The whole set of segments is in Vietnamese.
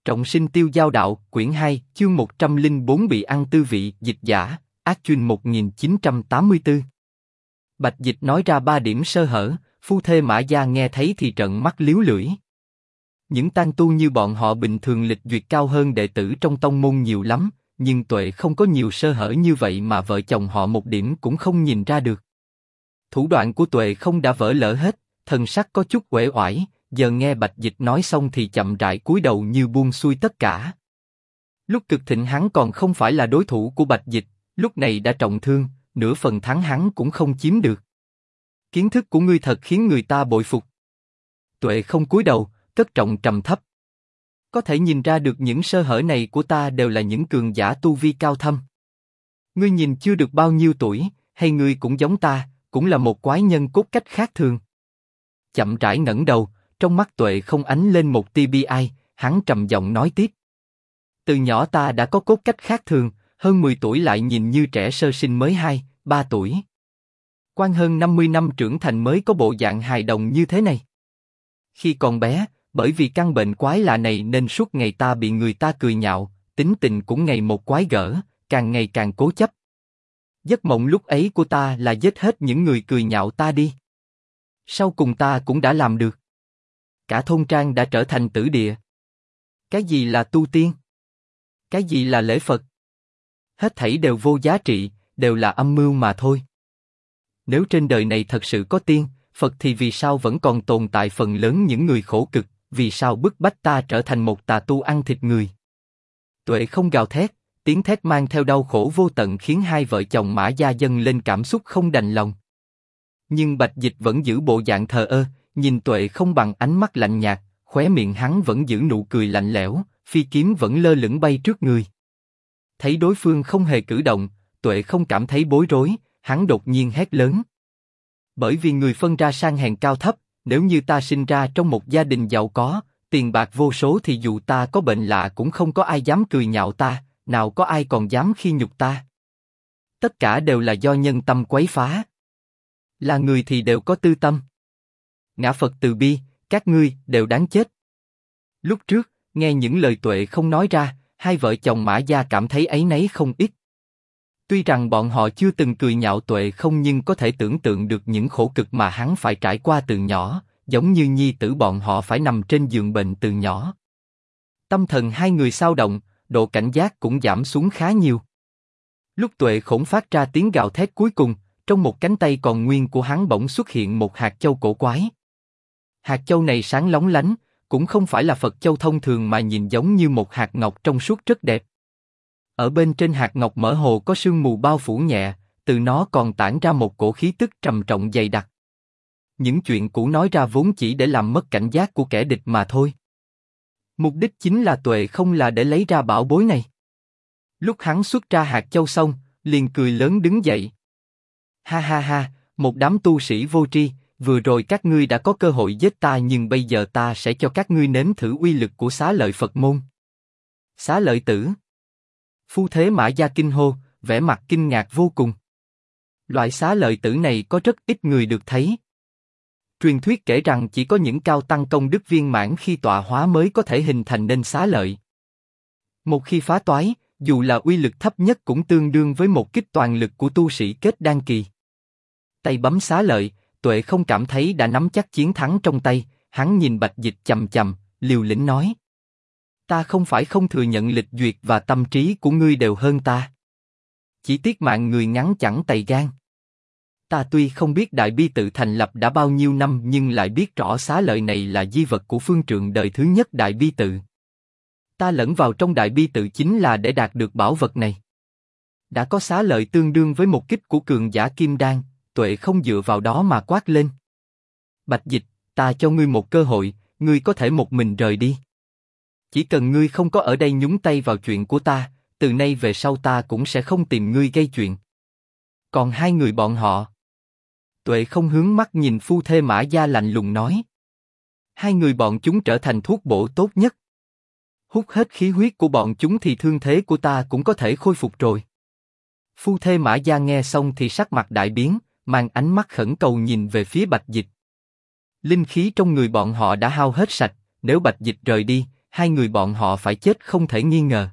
Trọng sinh tiêu giao đạo, quyển 2, chương 104 bị ăn tư vị, dịch giả, Ác Chuyên 1984. Bạch Dịch nói ra 3 điểm sơ hở, phu thê Mã Gia nghe thấy thì trợn mắt liếu lưỡi. Những tán tu như bọn họ bình thường lịch duyệt cao hơn đệ tử trong tông môn nhiều lắm, nhưng Tuệ không có nhiều sơ hở như vậy mà vợ chồng họ một điểm cũng không nhìn ra được. Thủ đoạn của Tuệ không đã vỡ lỡ hết, thần sắc có chút uể oải. Giờ nghe Bạch Dịch nói xong thì chậm rãi cúi đầu như buông xuôi tất cả. Lúc cực thịnh hắn còn không phải là đối thủ của Bạch Dịch, lúc này đã trọng thương, nửa phần thắng hắn cũng không chiếm được. Kiến thức của ngươi thật khiến người ta bội phục. Tuệ không cúi đầu, cất trọng trầm thấp. Có thể nhìn ra được những sơ hở này của ta đều là những cường giả tu vi cao thâm. Ngươi nhìn chưa được bao nhiêu tuổi, hay ngươi cũng giống ta, cũng là một quái nhân cốt cách khác thường. Chậm rãi ngẩng đầu. Trong mắt Tuệ không ánh lên một tia bi ai, hắn trầm giọng nói tiếp. Từ nhỏ ta đã có cốt cách khác thường, hơn 10 tuổi lại nhìn như trẻ sơ sinh mới 2, 3 tuổi. Quan hơn 50 năm trưởng thành mới có bộ dạng hài đồng như thế này. Khi còn bé, bởi vì căn bệnh quái lạ này nên suốt ngày ta bị người ta cười nhạo, tính tình cũng ngày một quái gở, càng ngày càng cố chấp. Giấc mộng lúc ấy của ta là giết hết những người cười nhạo ta đi. Sau cùng ta cũng đã làm được. Cả thôn trang đã trở thành tử địa. Cái gì là tu tiên? Cái gì là lễ Phật? Hết thảy đều vô giá trị, đều là âm mưu mà thôi. Nếu trên đời này thật sự có tiên, Phật thì vì sao vẫn còn tồn tại phần lớn những người khổ cực, vì sao bức bách ta trở thành một tà tu ăn thịt người? Tuệ không gào thét, tiếng thét mang theo đau khổ vô tận khiến hai vợ chồng Mã Gia dâng lên cảm xúc không đành lòng. Nhưng Bạch Dịch vẫn giữ bộ dạng thờ ơ. Nhìn Tuệ không bằng ánh mắt lạnh nhạt, khóe miệng hắn vẫn giữ nụ cười lạnh lẽo, phi kiếm vẫn lơ lửng bay trước người. Thấy đối phương không hề cử động, Tuệ không cảm thấy bối rối, hắn đột nhiên hét lớn. Bởi vì người phân ra sang hèn cao thấp, nếu như ta sinh ra trong một gia đình giàu có, tiền bạc vô số thì dù ta có bệnh lạ cũng không có ai dám cười nhạo ta, nào có ai còn dám khi nhục ta. Tất cả đều là do nhân tâm quấy phá. Là người thì đều có tư tâm. Ngã Phật từ bi, các ngươi đều đáng chết. Lúc trước, nghe những lời Tuệ không nói ra, hai vợ chồng Mã Gia cảm thấy áy náy không ít. Tuy rằng bọn họ chưa từng cười nhạo Tuệ không nhưng có thể tưởng tượng được những khổ cực mà hắn phải trải qua từ nhỏ, giống như nhi tử bọn họ phải nằm trên giường bệnh từ nhỏ. Tâm thần hai người xao động, độ cảnh giác cũng giảm xuống khá nhiều. Lúc Tuệ khổng phát ra tiếng gào thét cuối cùng, trong một cánh tay còn nguyên của hắn bỗng xuất hiện một hạt châu cổ quái. Hạt châu này sáng lóng lánh, cũng không phải là Phật châu thông thường mà nhìn giống như một hạt ngọc trong suốt rất đẹp. Ở bên trên hạt ngọc mơ hồ có sương mù bao phủ nhẹ, từ nó còn tản ra một cổ khí tức trầm trọng dày đặc. Những chuyện cũ nói ra vốn chỉ để làm mất cảnh giác của kẻ địch mà thôi. Mục đích chính là Tuệ không là để lấy ra bảo bối này. Lúc hắn xuất ra hạt châu xong, liền cười lớn đứng dậy. Ha ha ha, một đám tu sĩ vô tri. Vừa rồi các ngươi đã có cơ hội giết ta nhưng bây giờ ta sẽ cho các ngươi nếm thử uy lực của Xá Lợi Phật môn. Xá Lợi tử. Phu thế Mã Gia kinh hô, vẻ mặt kinh ngạc vô cùng. Loại Xá Lợi tử này có rất ít người được thấy. Truyền thuyết kể rằng chỉ có những cao tăng công đức viên mãn khi tọa hóa mới có thể hình thành nên Xá Lợi. Một khi phá toái, dù là uy lực thấp nhất cũng tương đương với một kích toàn lực của tu sĩ kết đan kỳ. Tay bấm Xá Lợi, Tuệ không cảm thấy đã nắm chắc chiến thắng trong tay, hắn nhìn Bạch Dịch chằm chằm, liều lĩnh nói. Ta không phải không thừa nhận lịch duyệt và tâm trí của ngươi đều hơn ta. Chỉ tiếc mạng người ngắn chẳng tày gan. Ta tuy không biết Đại Bi Tự thành lập đã bao nhiêu năm nhưng lại biết rõ Xá Lợi này là di vật của phương trượng đời thứ nhất Đại Bi Tự. Ta lẫn vào trong Đại Bi Tự chính là để đạt được bảo vật này. Đã có Xá Lợi tương đương với một kích của cường giả kim đan. Tuệ không dựa vào đó mà quát lên. Bạch Dịch, ta cho ngươi một cơ hội, ngươi có thể một mình rời đi. Chỉ cần ngươi không có ở đây nhúng tay vào chuyện của ta, từ nay về sau ta cũng sẽ không tìm ngươi gây chuyện. Còn hai người bọn họ? Tuệ không hướng mắt nhìn phu thê Mã Gia lạnh lùng nói. Hai người bọn chúng trở thành thuốc bổ tốt nhất. Hút hết khí huyết của bọn chúng thì thương thế của ta cũng có thể khôi phục rồi. Phu thê Mã Gia nghe xong thì sắc mặt đại biến, mang ánh mắt khẩn cầu nhìn về phía Bạch Dịch. Linh khí trong người bọn họ đã hao hết sạch, nếu Bạch Dịch rời đi, hai người bọn họ phải chết không thể nghi ngờ.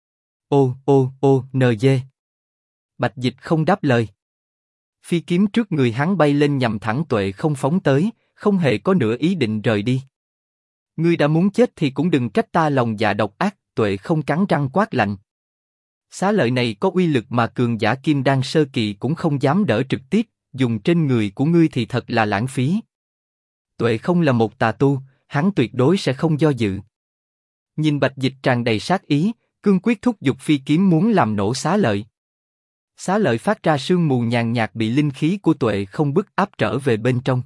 NG. Bạch Dịch không đáp lời. Phi kiếm trước người hắn bay lên nhằm thẳng Tuệ không phóng tới, không hề có nửa ý định rời đi. Ngươi đã muốn chết thì cũng đừng trách ta lòng dạ độc ác, Tuệ không cắn răng quát lạnh. Xá lợi này có uy lực mà cường giả kim đan sơ kỳ cũng không dám đỡ trực tiếp, dùng trên người của ngươi thì thật là lãng phí. Tuệ không là một tà tu, hắn tuyệt đối sẽ không do dự. Nhìn Bạch Dịch tràn đầy sát ý, cương quyết thúc giục phi kiếm muốn làm nổ xá lợi. Xá lợi phát ra sương mù nhàn nhạt bị linh khí của Tuệ không bức áp trở về bên trong.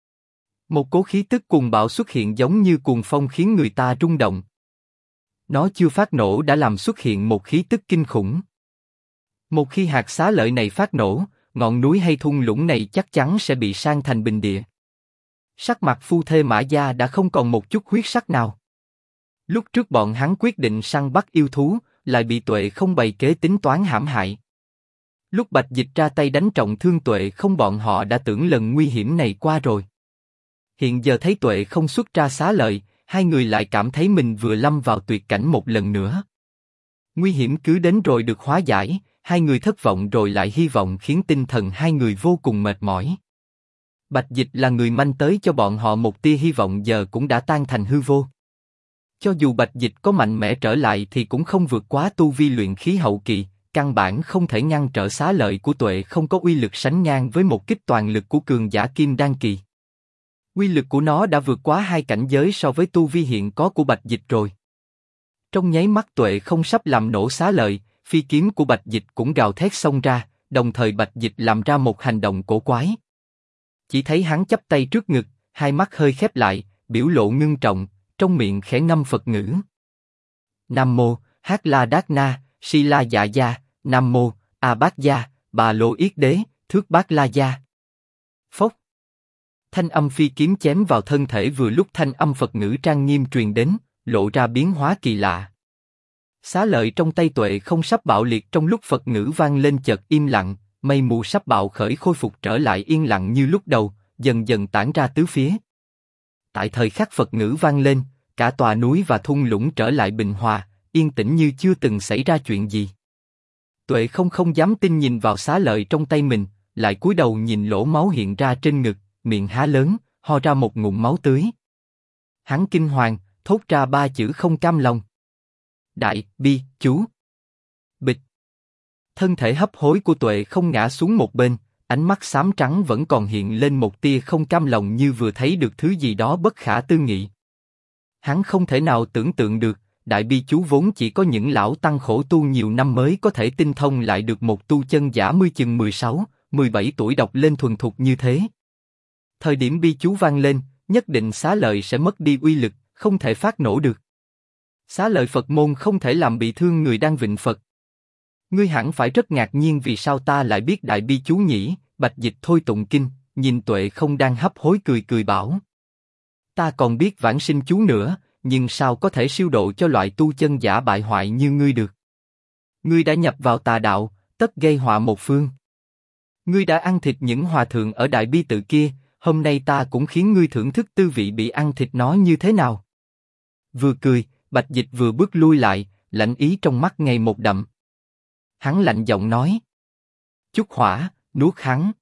Một cỗ khí tức cuồng bạo xuất hiện giống như cuồng phong khiến người ta rung động. Nó chưa phát nổ đã làm xuất hiện một khí tức kinh khủng. Một khi hạt xá lợi này phát nổ, ngọn núi hay thung lũng này chắc chắn sẽ bị san thành bình địa. Sắc mặt phu thê Mã Gia đã không còn một chút huyết sắc nào. Lúc trước bọn hắn quyết định săn bắt yêu thú, lại bị Tuệ không bày kế tính toán hãm hại. Lúc Bạch Dịch ra tay đánh trọng thương Tuệ không, bọn họ đã tưởng lần nguy hiểm này qua rồi. Hiện giờ thấy Tuệ không xuất ra xá lợi, hai người lại cảm thấy mình vừa lâm vào tuyệt cảnh một lần nữa. Nguy hiểm cứ đến rồi được hóa giải, hai người thất vọng rồi lại hy vọng khiến tinh thần hai người vô cùng mệt mỏi. Bạch Dịch là người manh tới cho bọn họ một tia hy vọng giờ cũng đã tan thành hư vô. Cho dù Bạch Dịch có mạnh mẽ trở lại thì cũng không vượt quá tu vi luyện khí hậu kỳ, căn bản không thể ngăn trở xá lợi của Tuệ không có uy lực sánh ngang với một kích toàn lực của cường giả kim đan kỳ. Uy lực của nó đã vượt quá hai cảnh giới so với tu vi hiện có của Bạch Dịch rồi. Trong nháy mắt Tuệ không sắp làm nổ xá lợi, phi kiếm của Bạch Dịch cũng gào thét xông ra, đồng thời Bạch Dịch làm ra một hành động cổ quái. Chỉ thấy hắn chắp tay trước ngực, hai mắt hơi khép lại, biểu lộ ngưng trọng, trong miệng khẽ ngâm Phật ngữ. Nam mô Hát La Đát Na, Si La Dạ Gia, Nam mô A Bát Gia, Bà Lô Yết Đế, Thước Bát La Gia. Phốc. Thanh âm phi kiếm chém vào thân thể vừa lúc thanh âm Phật ngữ trang nghiêm truyền đến, lộ ra biến hóa kỳ lạ. Xá lợi trong tay Tuệ không sắp bạo liệt trong lúc Phật ngữ vang lên chợt im lặng, mây mù sắp bạo khởi khôi phục trở lại yên lặng như lúc đầu, dần dần tản ra tứ phía. Tại thời khắc Phật ngữ vang lên, cả tòa núi và thung lũng trở lại bình hòa, yên tĩnh như chưa từng xảy ra chuyện gì. Tuệ không dám tin nhìn vào xá lợi trong tay mình, lại cúi đầu nhìn lỗ máu hiện ra trên ngực, miệng há lớn, ho ra một ngụm máu tươi. Hắn kinh hoàng, thốt ra ba chữ không cam lòng. Đại bi chú. Bịch. Thân thể hấp hối của Tuệ không ngã xuống một bên, ánh mắt xám trắng vẫn còn hiện lên một tia không cam lòng như vừa thấy được thứ gì đó bất khả tư nghị. Hắn không thể nào tưởng tượng được, đại bi chú vốn chỉ có những lão tăng khổ tu nhiều năm mới có thể tinh thông lại được một tu chân giả chừng 16, 17 tuổi đọc lên thuần thục như thế. Thời điểm bi chú vang lên, nhất định xá lợi sẽ mất đi uy lực, không thể phát nổ được. Xá lợi Phật môn không thể làm bị thương người đang vịnh Phật. Ngươi hẳn phải rất ngạc nhiên vì sao ta lại biết đại bi chú nhỉ? Bạch Dịch thôi tụng kinh, nhìn Tuệ không đang hấp hối cười bảo. Ta còn biết vãng sinh chú nữa, nhưng sao có thể siêu độ cho loại tu chân giả bại hoại như ngươi được? Ngươi đã nhập vào tà đạo, tất gây họa một phương. Ngươi đã ăn thịt những hòa thượng ở Đại Bi tự kia, hôm nay ta cũng khiến ngươi thưởng thức tư vị bị ăn thịt nó như thế nào. Vừa cười, Bạch Dịch vừa bước lui lại, lạnh ý trong mắt ngày một đậm. Hắn lạnh giọng nói. Chúc hỏa, nuốt hắn.